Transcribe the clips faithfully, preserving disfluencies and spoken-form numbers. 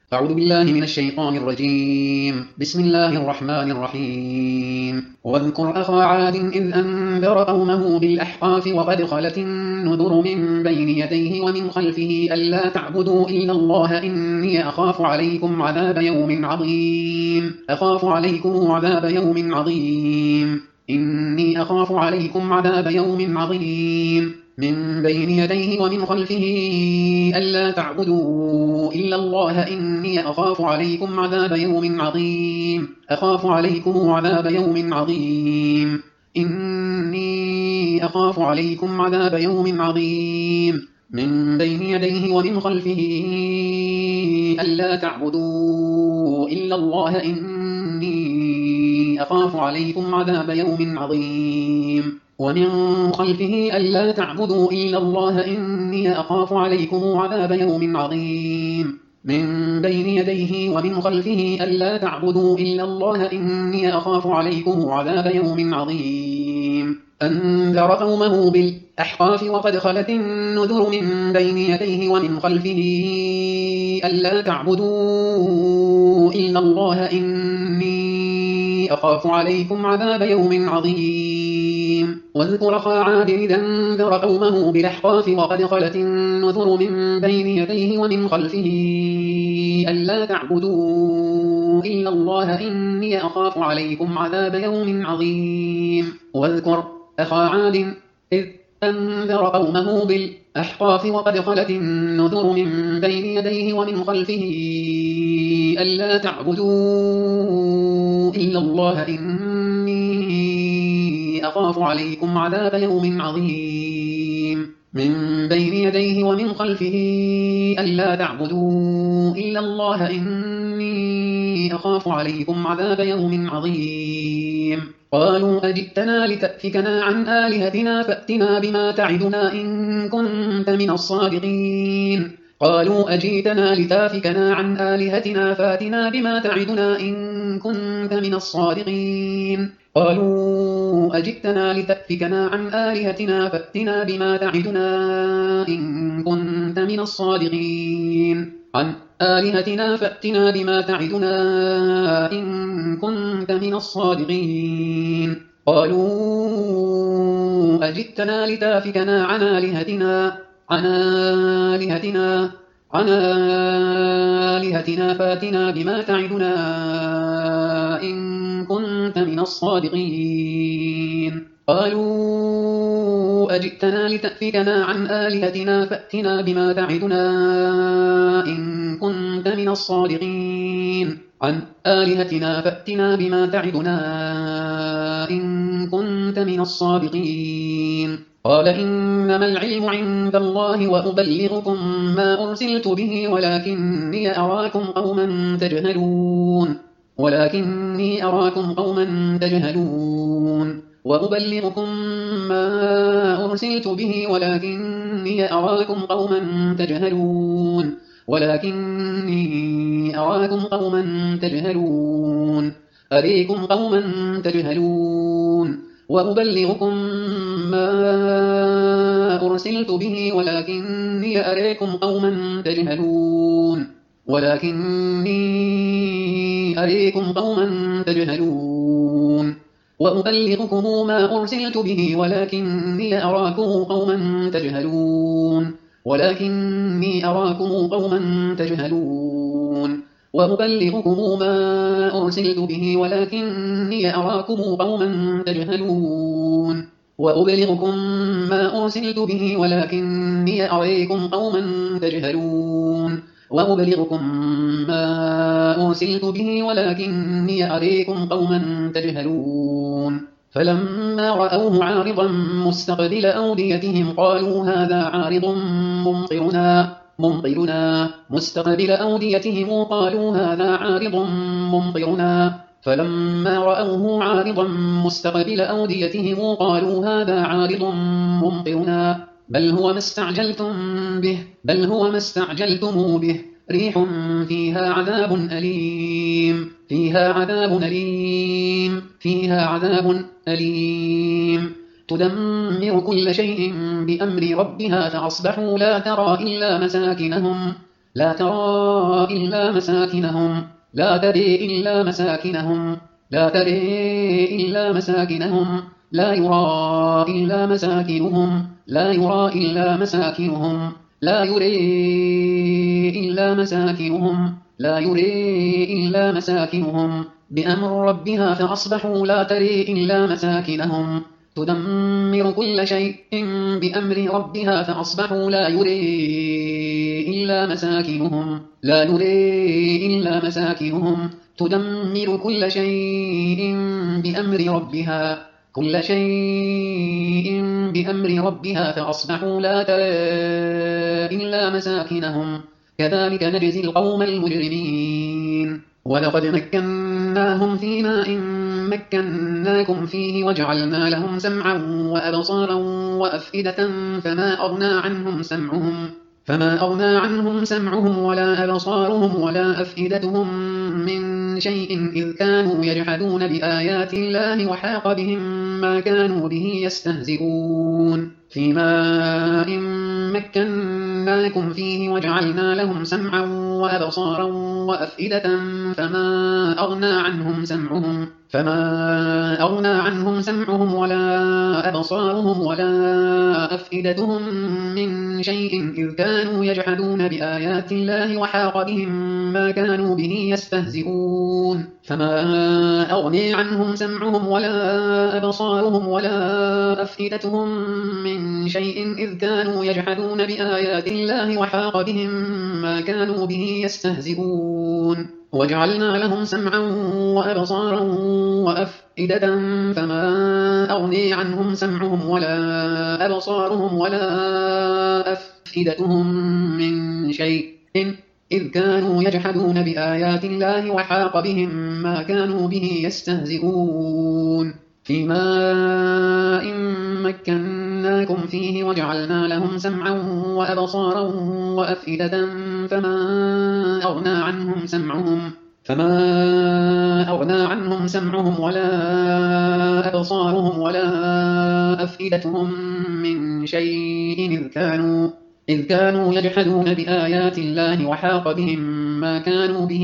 أعوذ بالله من الشيطان الرجيم. بسم الله الرحمن الرحيم. واذكر أخا عاد إذ أنذر قومه بالأحقاف وقد خلت النذر من بين يديه ومن خلفه ألا تعبدوا إلا الله إني أخاف عليكم عذاب يوم عظيم أخاف عليكم عذاب يوم عظيم إني أخاف عليكم عذاب يوم عظيم من بين يديه ومن خلفه ألا تعبدوا إلا الله إني أخاف عليكم عذاب يوم عظيم أخاف عليكم عذاب يوم عظيم إني أخاف عليكم عذاب يوم عظيم من بين يديه ومن خلفه ألا تعبدوا إلا الله إني أخاف عليكم عذاب يوم عظيم ومن خلفه ألا تعبدوا إلا الله إني أخاف عليكم عذاب يوم عظيم من بين يديه ومن خلفه ألا تعبدوا إلا الله إني أخاف عليكم عذاب يوم عظيم أنذر قومه بالأحقاف وقد خلت النذر من بين يديه ومن خلفه ألا تعبدوا إلا الله إني أخاف عليكم عذاب يوم عظيم واذكر أخا عاد إذ أنذر قومه بالأحقاف وقد خلت النذر من بين يديه ومن خلفه ألا تعبدوا إلا الله إني أخاف عليكم عذاب يوم عظيم واذكر أخا عاد إذ أنذر قومه بالأحقاف وقد خلت النذر من بين يديه ومن خلفه ألا تعبدوا إلا الله إني أخاف عليكم عذاب يوم عظيم من بين يديه ومن خلفه ألا تعبدوا إلا الله إني أخاف عليكم عذاب يوم عظيم قالوا أجئتنا لتأفكنا عن آلهتنا فأتنا بما تعدنا إن كنت من الصادقين قالوا أجئتنا لتأفكنا عن آلهتنا فأتنا بما تعدنا إن كنت من الصادقين قالوا أجئتنا لتأفكنا عن آلهتنا فأتنا بما تعدنا إن كنت من الصادقين عن آلهتنا فأتنا بما تعدنا إن كنت من الصادقين قالوا أجئتنا لتأفكنا عن آلهتنا عن آلهتنا عن آلهتنا فأتنا بما تعدنا إن كنت من الصادقين قالوا أجئتنا لتأفكنا عن آلهتنا فأتنا بما تعدنا إن كنت من الصادقين عن آلهتنا فأتنا بما تعدنا إن كنت من الصادقين قال إنما العلم عند الله وأبلغكم ما أرسلت به ولكني أراكم قوما تجهلون ولكني أراكم قوما تجهلون وأبلغكم ما أرسلت به ولكني أراكم قوما تجهلون ولكني أراكم قوما تجهلون أريكم قوما تجهلون وأبلغكم ما أرسلت به ولكني أريكم قوما تجهلون ولكني أريكم قوما تجهلون وأبلغكم ما أرسلت به ولكني أراكم قوما تجهلون ولكني أراكم قوما تجهلون وأبلغكم ما أرسلت به ولكني أراكم قوما تجهلون وأبلغكم ما أرسلت به ولكني أريكم قوما تجهلون وأبلغكم ما أرسلت به ولكني أريكم قوما تجهلون فلما رأوه عارضا مستقبل أوديتهم قالوا هذا عارض ممطرنا ممطرنا مستقبل أوديتهم قالوا هذا عارض ممطرنا فلما رأوه عارضا مستقبل أوديتهم قالوا هذا عارض ممطرنا بل هو ما استعجلتم به بل هو ما استعجلتم به ريح فيها عذاب أليم فيها عذاب أليم فيها عذاب أليم تدمر كل شيء بأمر ربها فأصبحوا لا ترى إلا مساكنهم لا ترى إلا مساكنهم لا تري إلا مساكنهم لا تري إلا مساكنهم لا يرى إلا مساكنهم لا يرى إلا مساكنهم لا يري إلا مساكنهم لا يري إلا مساكنهم بأمر ربها فأصبحوا لا تري إلا مساكنهم تدمر كل شيء بأمر ربها فأصبحوا لا يري إلا مساكنهم لا يري إلا مساكنهم تدمر كل شيء بأمر ربها كل شيء بأمر ربها فأصبحوا لا ترى إلا مساكنهم كذلك نجزي القوم المجرمين ولقد مكناهم في ماء مكناكم فيه وجعلنا لهم سمعا وأبصارا وأفئدة فما أغنى عنهم سمعهم فما أغنى عنهم سمعهم ولا أبصارهم ولا أفئدتهم من شيء إذ كانوا يجحدون بآيات الله وحاق بهم ما كانوا به يستهزئون في ماء مكناكم فيه وجعلنا لهم سمعا وأبصارا وأفئدة فما أغنى عنهم سمعهم فما أغنى عنهم سمعهم ولا أبصارهم ولا أفئدتهم من شيء إذ كانوا يجحدون بآيات الله وحاق بهم ما كانوا به يستهزئون فما أغني عنهم سمعهم ولا أبصارهم ولا أفئدتهم من شيء إذ كانوا يجحدون بآيات الله وحاق بهم ما كانوا به يستهزئون وجعلنا لهم سمعا وأبصارا وأفئدة فما أغني عنهم سمعهم ولا أبصارهم ولا أفئدتهم من شيء إذ كانوا يجحدون بآيات الله وحاق بهم ما كانوا به يستهزئون في ماء مكناكم فيه وجعلنا لهم سمعا وأبصارا وأفئدة فما أغنى عنهم سمعهم فما أغنى عنهم سمعهم ولا أبصارهم ولا أفئدتهم من شيء إذ كانوا إذ كانوا يجحدون بآيات الله وحاق بهم ما كانوا به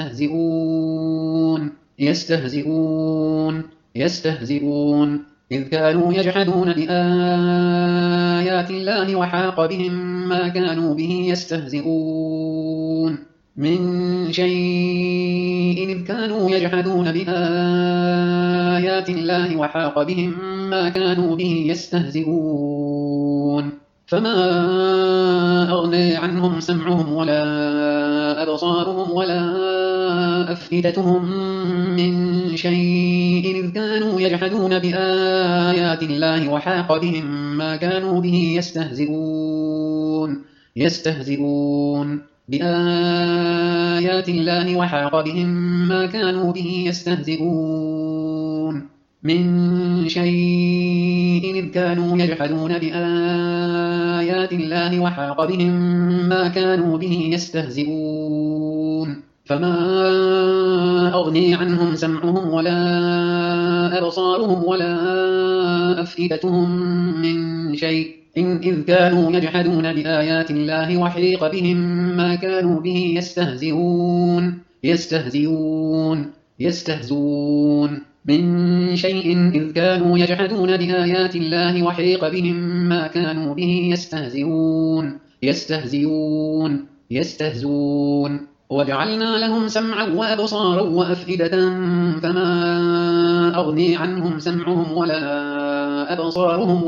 يستهزئون يستهزئون يستهزئون إذ كانوا يجحدون بآيات الله وحاق بهم ما كانوا به يستهزئون من شيء إذ كانوا يجحدون بآيات الله وحاق بهم ما كانوا به يستهزئون فما أغنى عنهم سمعهم ولا أبصارهم ولا أفئدتهم من شيء إذ كانوا يجحدون بآيات الله وحاق بهم ما كانوا به يستهزئون يستهزئون بآيات الله وحاق بهم ما كانوا به يستهزئون من شيء إذ كانوا يجحدون بآيات الله وحاق بهم ما كانوا به يستهزئون فما أغني عنهم سمعهم ولا أبصارهم ولا أفئدتهم من شيء إذ كانوا يجحدون بآيات الله وحيق بهم ما كانوا به يستهزئون يستهزئون يستهزئون من شيء إذ كانوا يجحدون بآيات الله وحيق بهم ما كانوا به يستهزئون يستهزئون يستهزئون وجعلنا لهم سمعا وأبصارا وأفئدة فما أغني عنهم سمعهم ولا أبصارهم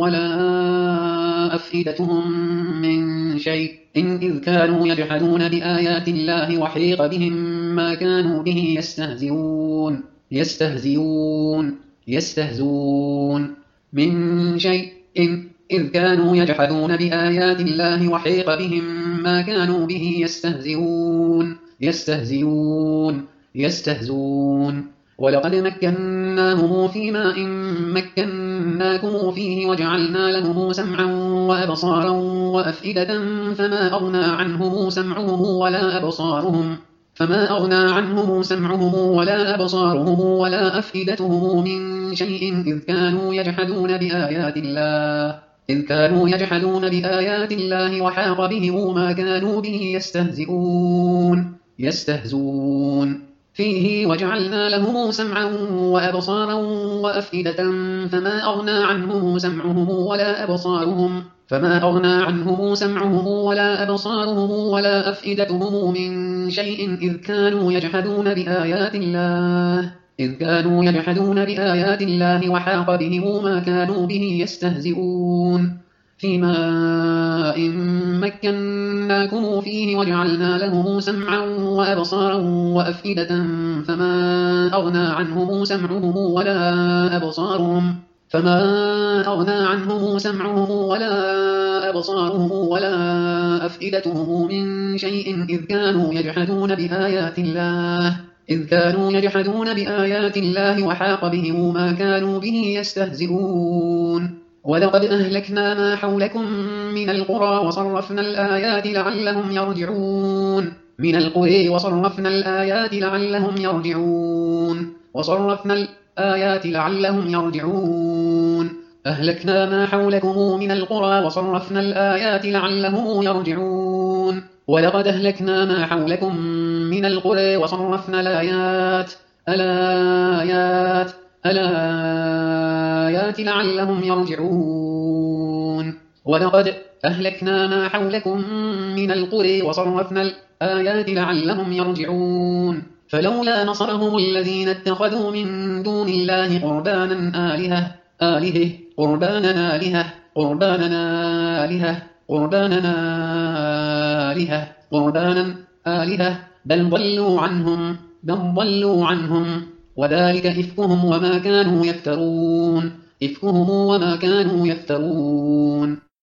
ولا أفئدتهم من شيء إذ كانوا يجحدون بآيات الله وحيق بهم ما كانوا به يستهزئون يستهزئون يستهزئون من شيء إذ كانوا يجحدون بآيات الله وحيق بهم ما كانوا به يستهزئون يستهزئون يستهزئون ولقد مكناهم في ماء مكناكم فيه وجعلنا لهم سمعا وأبصارا وأفئدة فما أغنى عنهم سمعهم ولا أبصارهم فما أغنى عنهم سمعهم ولا أبصارهم ولا أفئدتهم من شيء إذ كانوا يجحدون بآيات الله إذ كانوا يجحدون بآيات الله وحاق بهم ما كانوا به يستهزئون يستهزون فيه وجعلنا لهم سمعا وأبصارا وأفئدة فما أغنى عنهم سمعهم ولا أبصارهم فما أغنى عنهم سمعهم ولا أبصارهم ولا أفئدتهم من شيء إذ كانوا يجحدون بآيات الله إذ كانوا يجحدون بآيات الله وحاق بهم ما كانوا به يستهزئون فيما إن مكناكم فيه وجعلنا له سمعا وأبصارا وأفئدة فما أغنى عنهم سمعهم ولا أبصارهم فما أغنى عنهم سمعهم ولا أبصارهم ولا أفئدتهم من شيء إذ كانوا يجحدون بآيات الله إذ كانوا يجحدون بآيات الله وحاق بهم ما كانوا به يستهزئون ولقد أهلكنا ما حولكم من القرى وصرفنا الآيات لعلهم يرجعون من القرى وصرفنا الآيات لعلهم يرجعون وصرفنا الآيات لعلهم يرجعون أهلكنا ما حولكم من القرى وصرفنا الآيات لعلهم يرجعون ولقد أهلكنا ما حولكم من القرى وصرفنا الآيات الآيات الآيات لعلهم يرجعون ولقد أهلكنا ما حولكم من القرى وصرفنا الآيات لعلهم يرجعون فلولا نصرهم الذين اتخذوا من دون الله قربانا آلهة آلهة قربانا آلهة قربانا آلهة قربانا آلهة قربانا آلهة بل ضلوا عنهم بل ضلوا عنهم وذلك إفكهم وما كانوا يفترون إفكهم وما كانوا يفترون